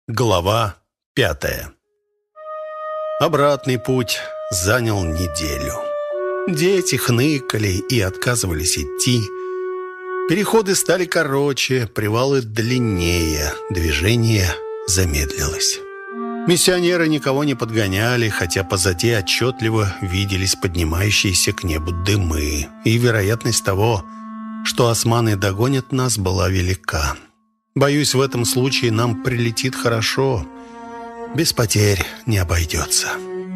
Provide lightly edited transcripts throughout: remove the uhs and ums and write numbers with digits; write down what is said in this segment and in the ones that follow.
Глава 5. Обратный путь занял неделю. Дети хныкали и отказывались идти. Переходы стали короче, привалы длиннее, движение замедлилось. Миссионеры никого не подгоняли, хотя позади отчетливо виделись поднимающиеся к небу дымы, и вероятность того, что османы догонят нас, была велика. Боюсь, в этом случае нам прилетит хорошо. Без потерь не обойдется.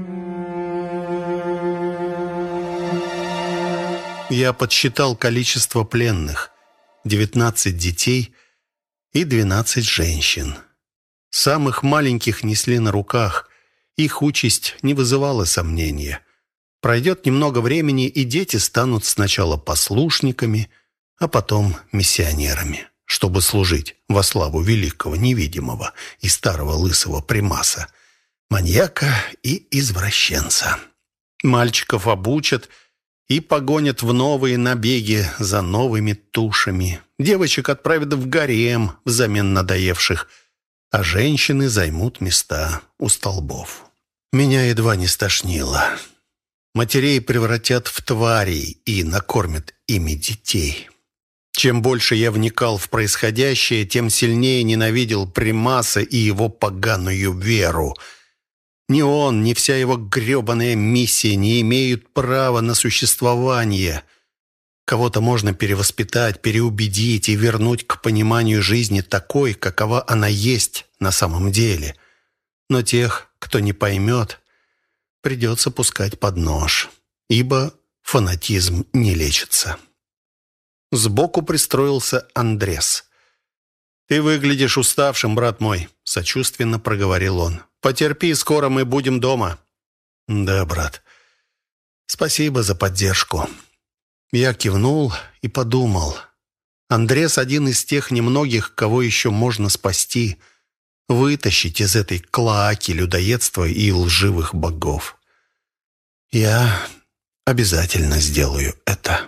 Я подсчитал количество пленных. 19 детей и 12 женщин. Самых маленьких несли на руках. Их участь не вызывала сомнения. Пройдет немного времени, и дети станут сначала послушниками, а потом миссионерами, чтобы служить во славу великого невидимого и старого лысого примаса, маньяка и извращенца. Мальчиков обучат и погонят в новые набеги за новыми тушами. Девочек отправят в гарем взамен надоевших, а женщины займут места у столбов. Меня едва не стошнило. Матерей превратят в тварей и накормят ими детей. Чем больше я вникал в происходящее, тем сильнее ненавидел Примаса и его поганую веру. Ни он, ни вся его гребаная миссия не имеют права на существование. Кого-то можно перевоспитать, переубедить и вернуть к пониманию жизни такой, какова она есть на самом деле. Но тех, кто не поймет, придется пускать под нож, ибо фанатизм не лечится. Сбоку пристроился Андрес. «Ты выглядишь уставшим, брат мой», — сочувственно проговорил он. «Потерпи, скоро мы будем дома». «Да, брат. Спасибо за поддержку». Я кивнул и подумал. Андрес один из тех немногих, кого еще можно спасти, вытащить из этой клоаки людоедства и лживых богов. Я обязательно сделаю это.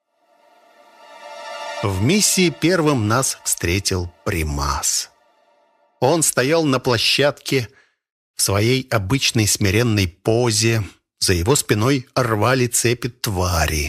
В миссии первым нас встретил Примас. Он стоял на площадке в своей обычной смиренной позе. За его спиной рвали цепи твари.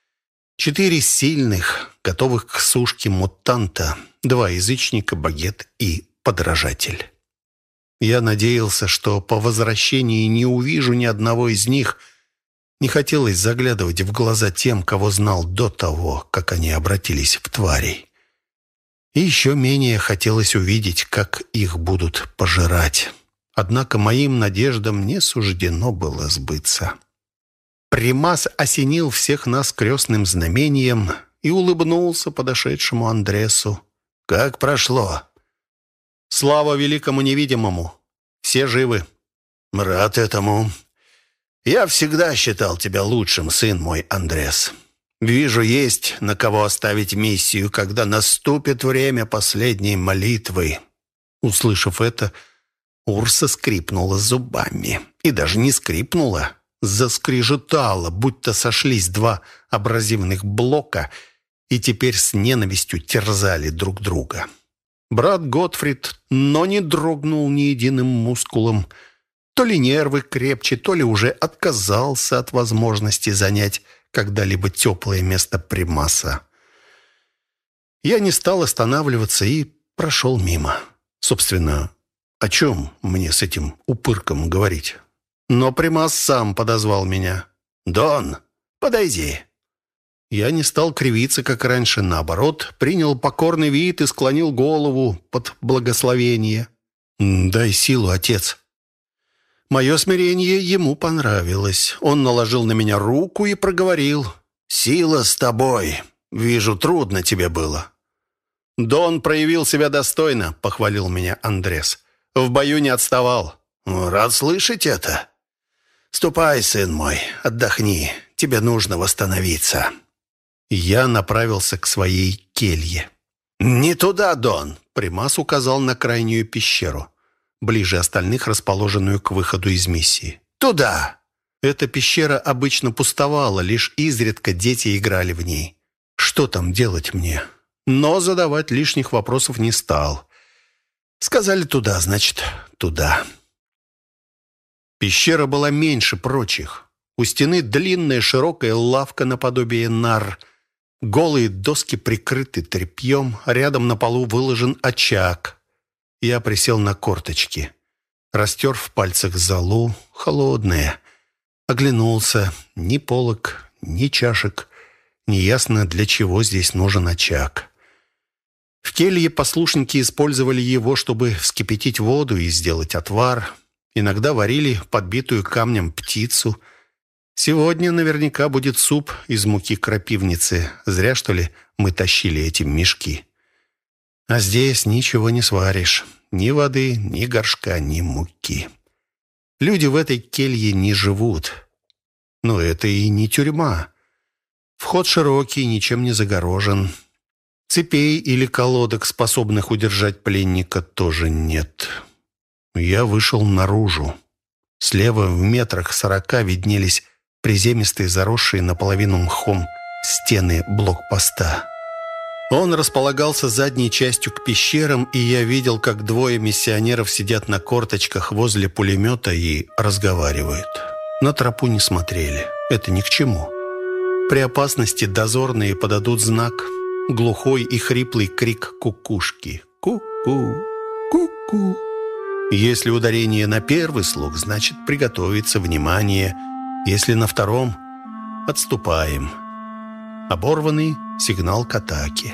4 сильных, готовых к сушке мутанта, 2 язычника, багет и подражатель. Я надеялся, что по возвращении не увижу ни одного из них. Не хотелось заглядывать в глаза тем, кого знал до того, как они обратились в тварей. И еще менее хотелось увидеть, как их будут пожирать. Однако моим надеждам не суждено было сбыться. Примас осенил всех нас крестным знамением и улыбнулся подошедшему Андресу. «Как прошло?» «Слава великому невидимому! Все живы!» «Рад этому!» «Я всегда считал тебя лучшим, сын мой, Андрес. Вижу, есть на кого оставить миссию, когда наступит время последней молитвы». Услышав это, Урса скрипнула зубами. И даже не скрипнула, заскрежетала, будто сошлись 2 абразивных блока и теперь с ненавистью терзали друг друга. Брат Готфрид, но не дрогнул ни единым мускулом. То ли нервы крепче, то ли уже отказался от возможности занять когда-либо теплое место Примаса. Я не стал останавливаться и прошел мимо. Собственно, о чем мне с этим упырком говорить? Но Примас сам подозвал меня. «Дон, подойди». Я не стал кривиться, как раньше. Наоборот, принял покорный вид и склонил голову под благословение. «Дай силу, отец». Мое смирение ему понравилось. Он наложил на меня руку и проговорил. «Сила с тобой. Вижу, трудно тебе было». «Дон проявил себя достойно», — похвалил меня Андрес. «В бою не отставал». «Рад слышать это. Ступай, сын мой, отдохни. Тебе нужно восстановиться». Я направился к своей келье. «Не туда, Дон», — Примас указал на крайнюю пещеру, ближе остальных расположенную к выходу из миссии. «Туда!» Эта пещера обычно пустовала, лишь изредка дети играли в ней. Что там делать мне? Но задавать лишних вопросов не стал. Сказали туда, значит, туда. Пещера была меньше прочих. У стены длинная широкая лавка наподобие нар. Голые доски прикрыты тряпьем, рядом на полу выложен очаг. Я присел на корточки. Растер в пальцах золу, холодная. Оглянулся. Ни полок, ни чашек. Неясно, для чего здесь нужен очаг. В келье послушники использовали его, чтобы вскипятить воду и сделать отвар. Иногда варили подбитую камнем птицу. Сегодня наверняка будет суп из муки крапивницы. Зря, что ли, мы тащили эти мешки. А здесь ничего не сваришь. Ни воды, ни горшка, ни муки. Люди в этой келье не живут. Но это и не тюрьма. Вход широкий, ничем не загорожен. Цепей или колодок, способных удержать пленника, тоже нет. Я вышел наружу. Слева в метрах 40 виднелись приземистые, заросшие наполовину мхом стены блокпоста. Он располагался задней частью к пещерам, и я видел, как двое миссионеров сидят на корточках возле пулемета и разговаривают. На тропу не смотрели. Это ни к чему. При опасности дозорные подадут знак. Глухой и хриплый крик кукушки. Ку-ку, ку-ку. Если ударение на первый слог, значит приготовиться, внимание. Если на втором, отступаем. Оборванный сигнал к атаке.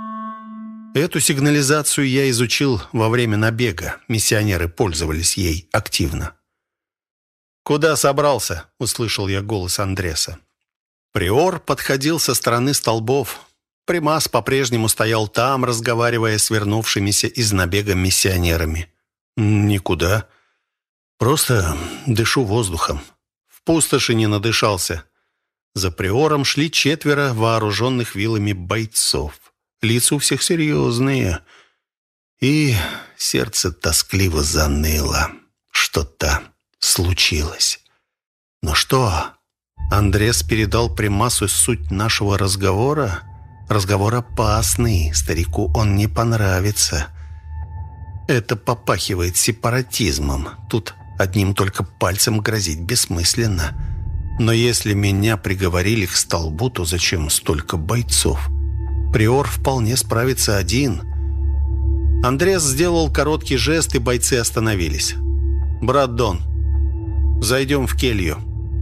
Эту сигнализацию я изучил во время набега. Миссионеры пользовались ей активно. «Куда собрался?» — услышал я голос Андреса. Приор подходил со стороны столбов. Примас по-прежнему стоял там, разговаривая с вернувшимися из набега миссионерами. «Никуда. Просто дышу воздухом. В пустоши не надышался». За приором шли 4 вооруженных вилами бойцов. Лица у всех серьезные. И сердце тоскливо заныло. Что-то случилось. Но что? Андрес передал Примасу суть нашего разговора. Разговор опасный. Старику он не понравится. Это попахивает сепаратизмом. Тут одним только пальцем грозить бессмысленно. Но если меня приговорили к столбу, то зачем столько бойцов? Приор вполне справится один. Андрес сделал короткий жест, и бойцы остановились. «Брат Дон, зайдем в келью».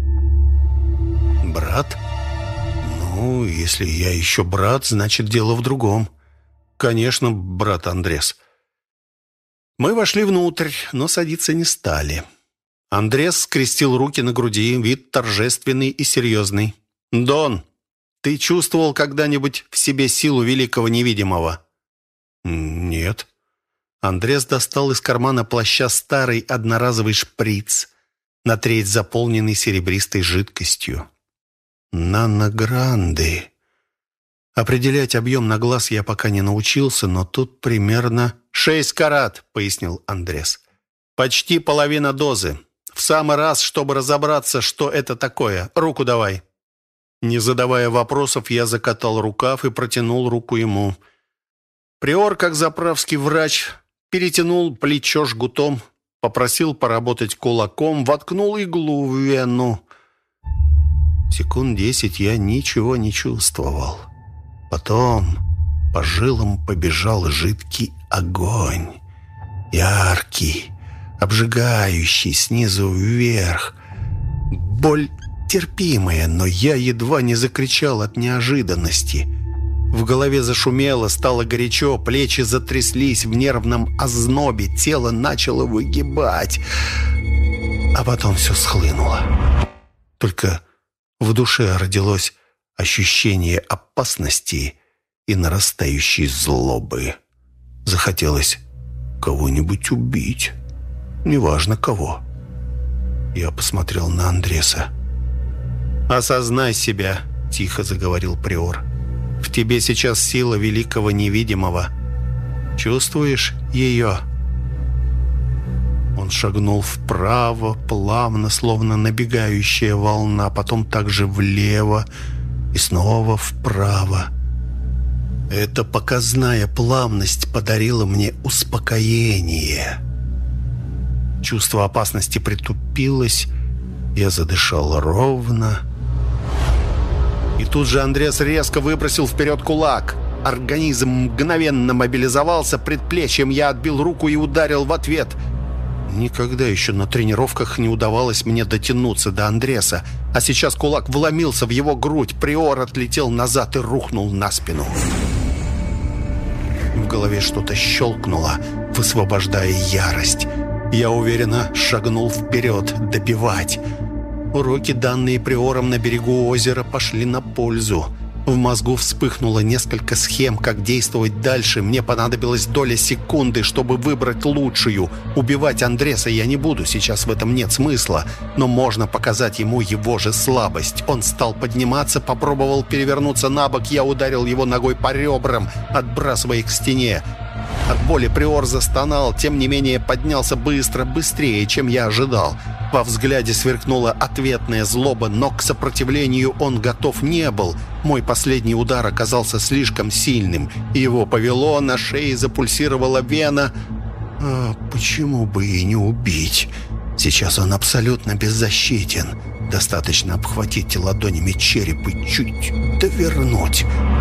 «Брат? Ну, если я еще брат, значит, дело в другом». «Конечно, брат Андрес». Мы вошли внутрь, но садиться не стали. Андрес скрестил руки на груди, вид торжественный и серьезный. «Дон, ты чувствовал когда-нибудь в себе силу великого невидимого?» «Нет». Андрес достал из кармана плаща старый одноразовый шприц, на треть заполненный серебристой жидкостью. «Наногранды». Определять объем на глаз я пока не научился, но тут примерно 6 карат, пояснил Андрес. «Почти половина дозы. В самый раз, чтобы разобраться, что это такое. Руку давай». Не задавая вопросов, я закатал рукав и протянул руку ему. Приор, как заправский врач, перетянул плечо жгутом, попросил поработать кулаком, воткнул иглу в вену. Секунд 10 я ничего не чувствовал. Потом по жилам побежал жидкий огонь. Яркий, обжигающий снизу вверх. Боль терпимая, но я едва не закричал от неожиданности. В голове зашумело, стало горячо, плечи затряслись в нервном ознобе, тело начало выгибать. А потом все схлынуло. Только в душе родилось ощущение опасности и нарастающей злобы. Захотелось кого-нибудь убить. Неважно кого. Я посмотрел на Андреса. «Осознай себя», — тихо заговорил Приор. «В тебе сейчас сила великого невидимого. Чувствуешь ее?» Он шагнул вправо, плавно, словно набегающая волна, потом также влево и снова вправо. Эта показная плавность подарила мне успокоение. Чувство опасности притупилось, я задышал ровно. И тут же Андреас резко выбросил вперед кулак. Организм мгновенно мобилизовался, предплечьем я отбил руку и ударил в ответ. Никогда еще на тренировках не удавалось мне дотянуться до Андреаса, а сейчас кулак вломился в его грудь, приор отлетел назад и рухнул на спину. В голове что-то щелкнуло, высвобождая ярость. Я уверенно шагнул вперед, добивать. Уроки, данные приором на берегу озера, пошли на пользу. В мозгу вспыхнуло несколько схем, как действовать дальше. Мне понадобилась доля секунды, чтобы выбрать лучшую. Убивать Андреаса я не буду, сейчас в этом нет смысла. Но можно показать ему его же слабость. Он стал подниматься, попробовал перевернуться на бок. Я ударил его ногой по ребрам, отбрасывая их к стене. От боли приор застонал, тем не менее поднялся быстро, быстрее, чем я ожидал. Во взгляде сверкнула ответная злоба, но к сопротивлению он готов не был. Мой последний удар оказался слишком сильным. Его повело, на шее запульсировала вена. Почему бы и не убить? Сейчас он абсолютно беззащитен. Достаточно обхватить ладонями череп и чуть довернуть.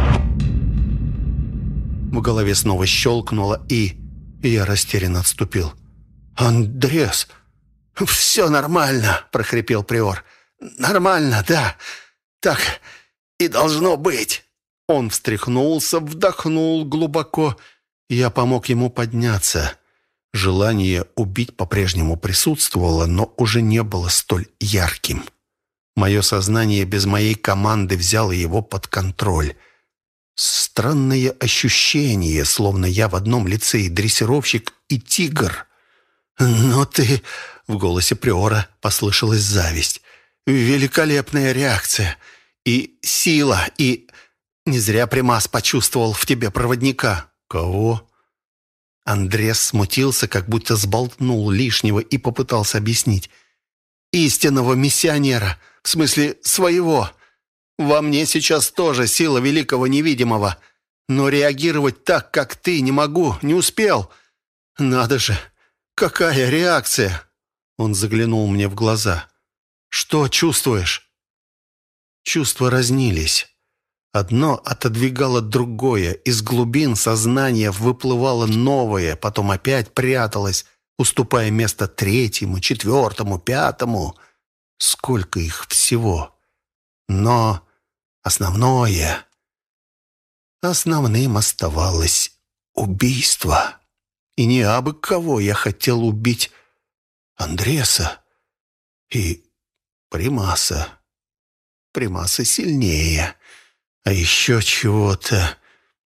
В голове снова щелкнуло, и я растерянно отступил. «Андреас, все нормально», — прохрипел приор. «Нормально, да. Так и должно быть». Он встряхнулся, вдохнул глубоко. Я помог ему подняться. Желание убить по-прежнему присутствовало, но уже не было столь ярким. Мое сознание без моей команды взяло его под контроль. Странное ощущение, словно я в одном лице и дрессировщик, и тигр. «Но ты...» — в голосе приора послышалась зависть. «Великолепная реакция. И сила, и... Не зря Примас почувствовал в тебе проводника». «Кого?» Андреас смутился, как будто сболтнул лишнего и попытался объяснить. «Истинного миссионера, в смысле своего. Во мне сейчас тоже сила великого невидимого. Но реагировать так, как ты, не могу, не успел. Надо же, какая реакция!» Он заглянул мне в глаза. «Что чувствуешь?» Чувства разнились. Одно отодвигало другое. Из глубин сознания выплывало новое, потом опять пряталось, уступая место третьему, четвертому, пятому. Сколько их всего! Но основным оставалось убийство. И не абы кого я хотел убить. Андреаса и Примаса. Примаса сильнее. А еще чего-то...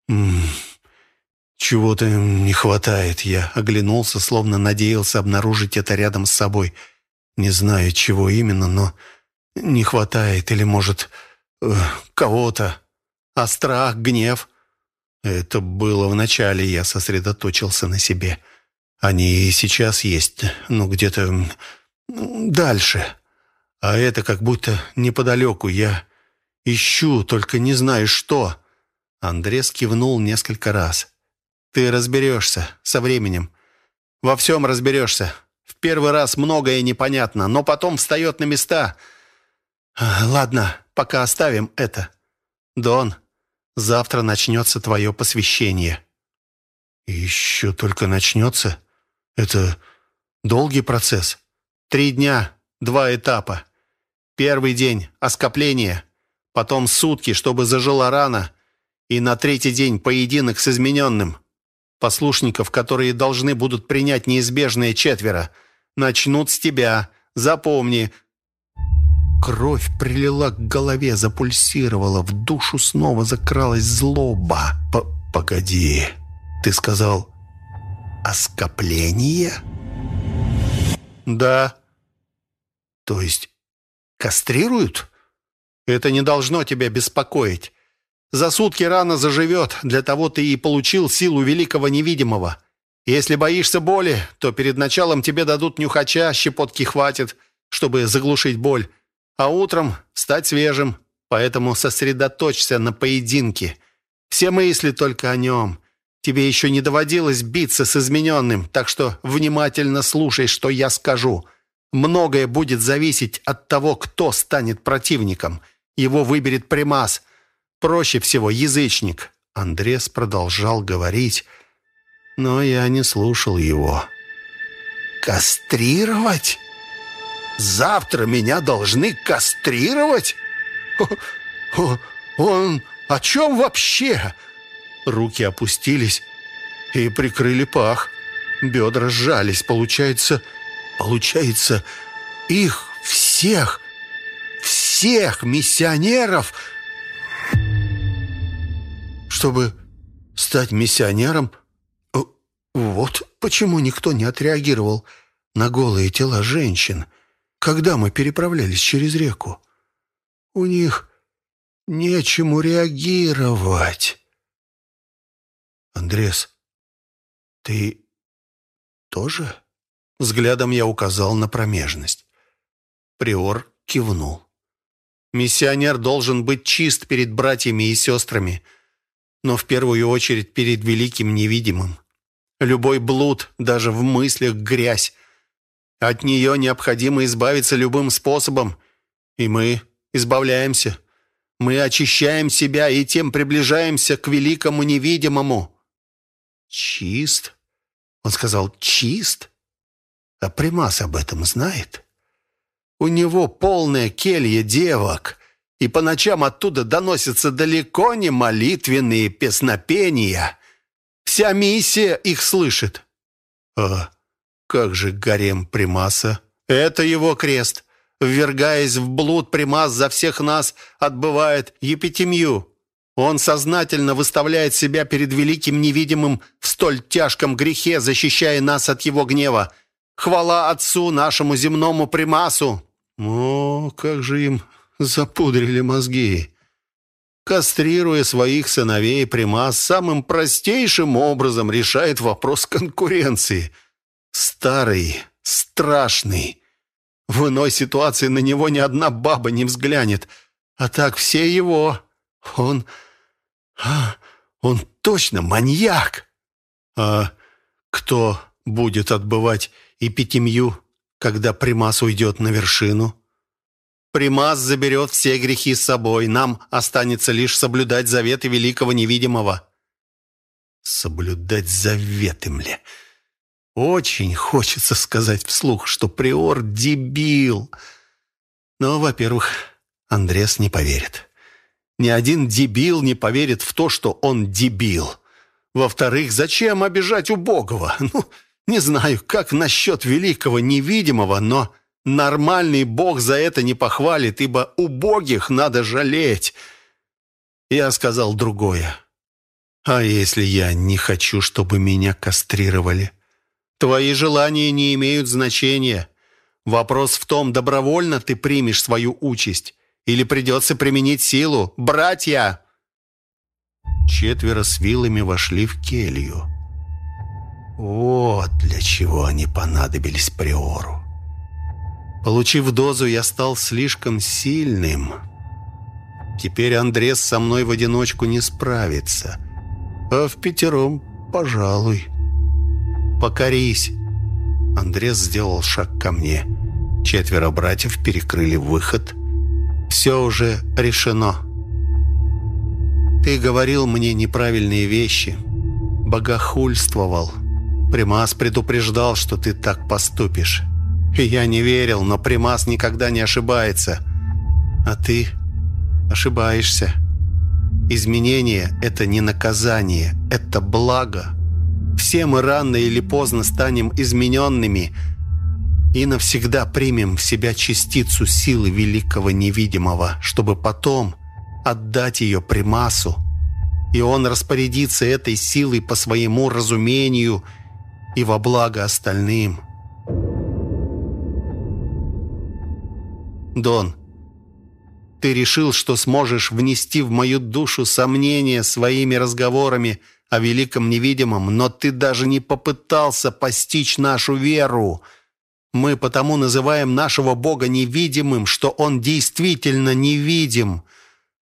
Чего-то не хватает. Я оглянулся, словно надеялся обнаружить это рядом с собой. Не знаю, чего именно, но не хватает. Или, может, кого-то. А страх, гнев... Это было вначале, я сосредоточился на себе. Они и сейчас есть, где-то дальше. А это как будто неподалеку. Я ищу, только не знаю что. Андреас кивнул несколько раз. Ты разберешься со временем. Во всем разберешься. В первый раз многое непонятно, но потом встает на места. Ладно, пока оставим это. Дон, завтра начнется твое посвящение». «Еще только начнется? Это долгий процесс?» 3 дня, 2 этапа. Первый день – оскопление, потом сутки, чтобы зажила рана, и на 3-й день поединок с измененным. Послушников, которые должны будут принять неизбежное 4, начнут с тебя. Запомни». Кровь прилила к голове, запульсировала, в душу снова закралась злоба. «Погоди, ты сказал оскопление?» «Да». «То есть кастрируют?» «Это не должно тебя беспокоить. За сутки рана заживет, для того ты и получил силу великого невидимого. Если боишься боли, то перед началом тебе дадут нюхача, щепотки хватит, чтобы заглушить боль. А утром стать свежим, поэтому сосредоточься на поединке. Все мысли только о нем. Тебе еще не доводилось биться с измененным, так что внимательно слушай, что я скажу. Многое будет зависеть от того, кто станет противником. Его выберет примас. Проще всего язычник». Андрес продолжал говорить, но я не слушал его. «Кастрировать? Завтра меня должны кастрировать? Он о чем вообще?» Руки опустились и прикрыли пах. Бедра сжались. Получается, их всех миссионеров. Чтобы стать миссионером, вот почему никто не отреагировал на голые тела женщин, когда мы переправлялись через реку. У них нечему реагировать. «Андрес, ты тоже?» Взглядом я указал на промежность. Приор кивнул. «Миссионер должен быть чист перед братьями и сестрами, но в первую очередь перед великим невидимым. Любой блуд, даже в мыслях грязь. От нее необходимо избавиться любым способом, и мы избавляемся. Мы очищаем себя и тем приближаемся к великому невидимому». «Чист?» Он сказал «чист?» А примас об этом знает? У него полная келья девок, и по ночам оттуда доносятся далеко не молитвенные песнопения. Вся миссия их слышит. А как же гарем примаса? Это его крест. Ввергаясь в блуд, примас за всех нас отбывает епитемию. Он сознательно выставляет себя перед великим невидимым в столь тяжком грехе, защищая нас от его гнева. Хвала Отцу нашему земному примасу!» О, как же им запудрили мозги. Кастрируя своих сыновей, примас самым простейшим образом решает вопрос конкуренции. Старый, страшный. В иной ситуации на него ни одна баба не взглянет. А так все его. Он точно маньяк. А кто будет отбывать епитемию, когда примас уйдет на вершину? Примас заберет все грехи с собой. Нам останется лишь соблюдать заветы великого невидимого. Соблюдать заветы, мля. Очень хочется сказать вслух, что приор дебил. Но, во-первых, Андрес не поверит. Ни один дебил не поверит в то, что он дебил. Во-вторых, зачем обижать убогого? Не знаю, как насчет великого невидимого, но нормальный Бог за это не похвалит, ибо убогих надо жалеть. Я сказал другое. А если я не хочу, чтобы меня кастрировали? Твои желания не имеют значения. Вопрос в том, добровольно ты примешь свою участь или придется применить силу. Братья!» 4 с вилами вошли в келью. Вот для чего они понадобились приору. Получив дозу, я стал слишком сильным. Теперь Андрес со мной в одиночку не справится. А впятером, пожалуй. «Покорись!» Андрес сделал шаг ко мне. 4 братьев перекрыли выход. «Все уже решено. Ты говорил мне неправильные вещи. Богохульствовал. Примас предупреждал, что ты так поступишь. И я не верил, но примас никогда не ошибается. А ты ошибаешься. Изменение – это не наказание, это благо. Все мы рано или поздно станем измененными и навсегда примем в себя частицу силы великого невидимого, чтобы потом отдать ее примасу, и он распорядится этой силой по своему разумению и во благо остальным. Дон, ты решил, что сможешь внести в мою душу сомнения своими разговорами о великом невидимом, но ты даже не попытался постичь нашу веру. Мы потому называем нашего Бога невидимым, что Он действительно невидим.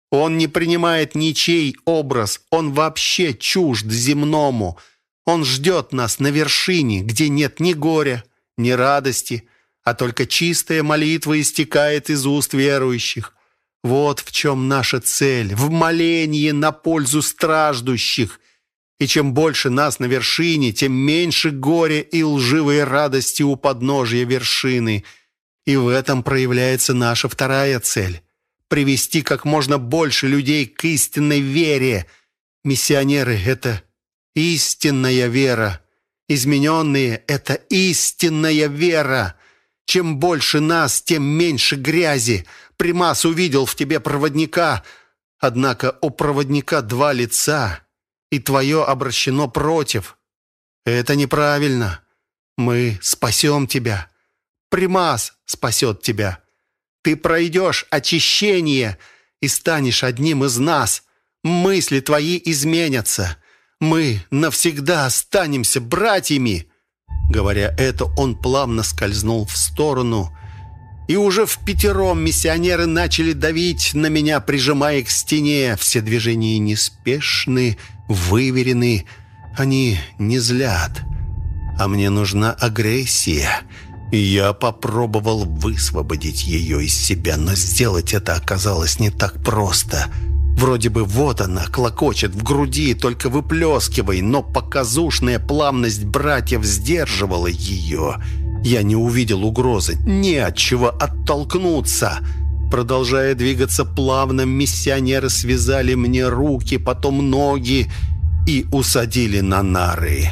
Он не принимает ничей образ, он вообще чужд земному. Он ждет нас на вершине, где нет ни горя, ни радости, а только чистая молитва истекает из уст верующих. Вот в чем наша цель, в молении на пользу страждущих. И чем больше нас на вершине, тем меньше горя и лживой радости у подножия вершины. И в этом проявляется наша вторая цель – привести как можно больше людей к истинной вере. Миссионеры – это истинная вера. Измененные – это истинная вера. Чем больше нас, тем меньше грязи. Примас увидел в тебе проводника, однако у проводника два лица, и твое обращено против. Это неправильно. Мы спасем тебя. Примас спасет тебя. Ты пройдешь очищение и станешь одним из нас. Мысли твои изменятся. Мы навсегда останемся братьями». Говоря это, он плавно скользнул в сторону, и уже впятером миссионеры начали давить на меня, прижимая к стене. Все движения неспешны, выверены. Они не злят. А мне нужна агрессия. И я попробовал высвободить ее из себя, но сделать это оказалось не так просто. Вроде бы вот она, клокочет в груди, только выплескивай, но показушная плавность братьев сдерживала ее. Я не увидел угрозы, не от чего оттолкнуться. Продолжая двигаться плавно, миссионеры связали мне руки, потом ноги и усадили на нары.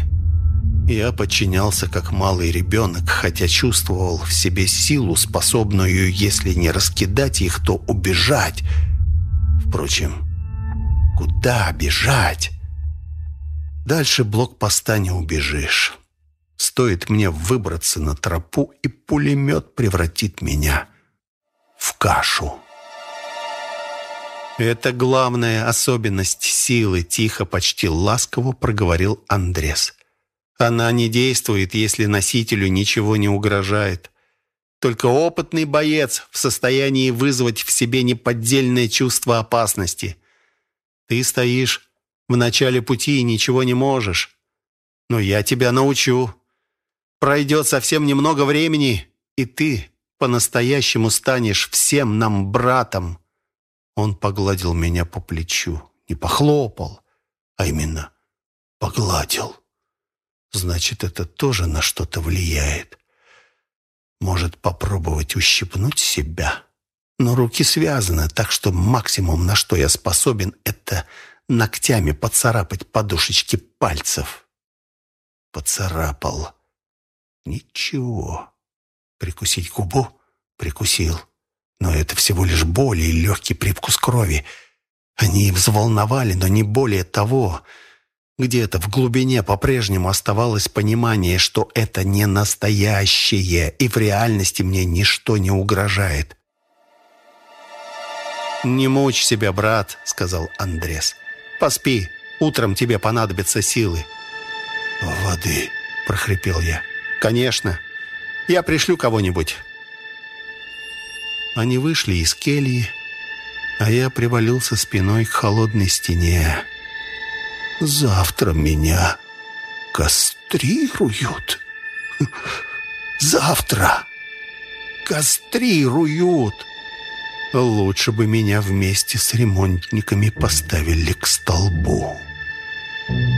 Я подчинялся как малый ребенок, хотя чувствовал в себе силу, способную, если не раскидать их, то убежать. Впрочем, куда бежать? Дальше блокпоста не убежишь. Стоит мне выбраться на тропу, и пулемет превратит меня в кашу. «Это главная особенность силы», — тихо, почти ласково проговорил Андрес. «Она не действует, если носителю ничего не угрожает. Только опытный боец в состоянии вызвать в себе неподдельное чувство опасности. Ты стоишь в начале пути и ничего не можешь. Но я тебя научу. Пройдет совсем немного времени, и ты по-настоящему станешь всем нам братом». Он погладил меня по плечу. Не похлопал, а именно погладил. Значит, это тоже на что-то влияет. Может, попробовать ущипнуть себя? Но руки связаны, так что максимум, на что я способен, это ногтями поцарапать подушечки пальцев. Поцарапал. Ничего. Прикусить губу? Прикусил. Но это всего лишь боль и легкий привкус крови. Они взволновали, но не более того. Где-то в глубине по-прежнему оставалось понимание, что это не настоящее, и в реальности мне ничто не угрожает. «Не мучь себя, брат», — сказал Андрес. «Поспи, утром тебе понадобятся силы». «Воды», — прохрипел я. «Конечно. Я пришлю кого-нибудь». Они вышли из кельи, а я привалился спиной к холодной стене. «Завтра меня кастрируют. Завтра кастрируют. Лучше бы меня вместе с ремонтниками поставили к столбу».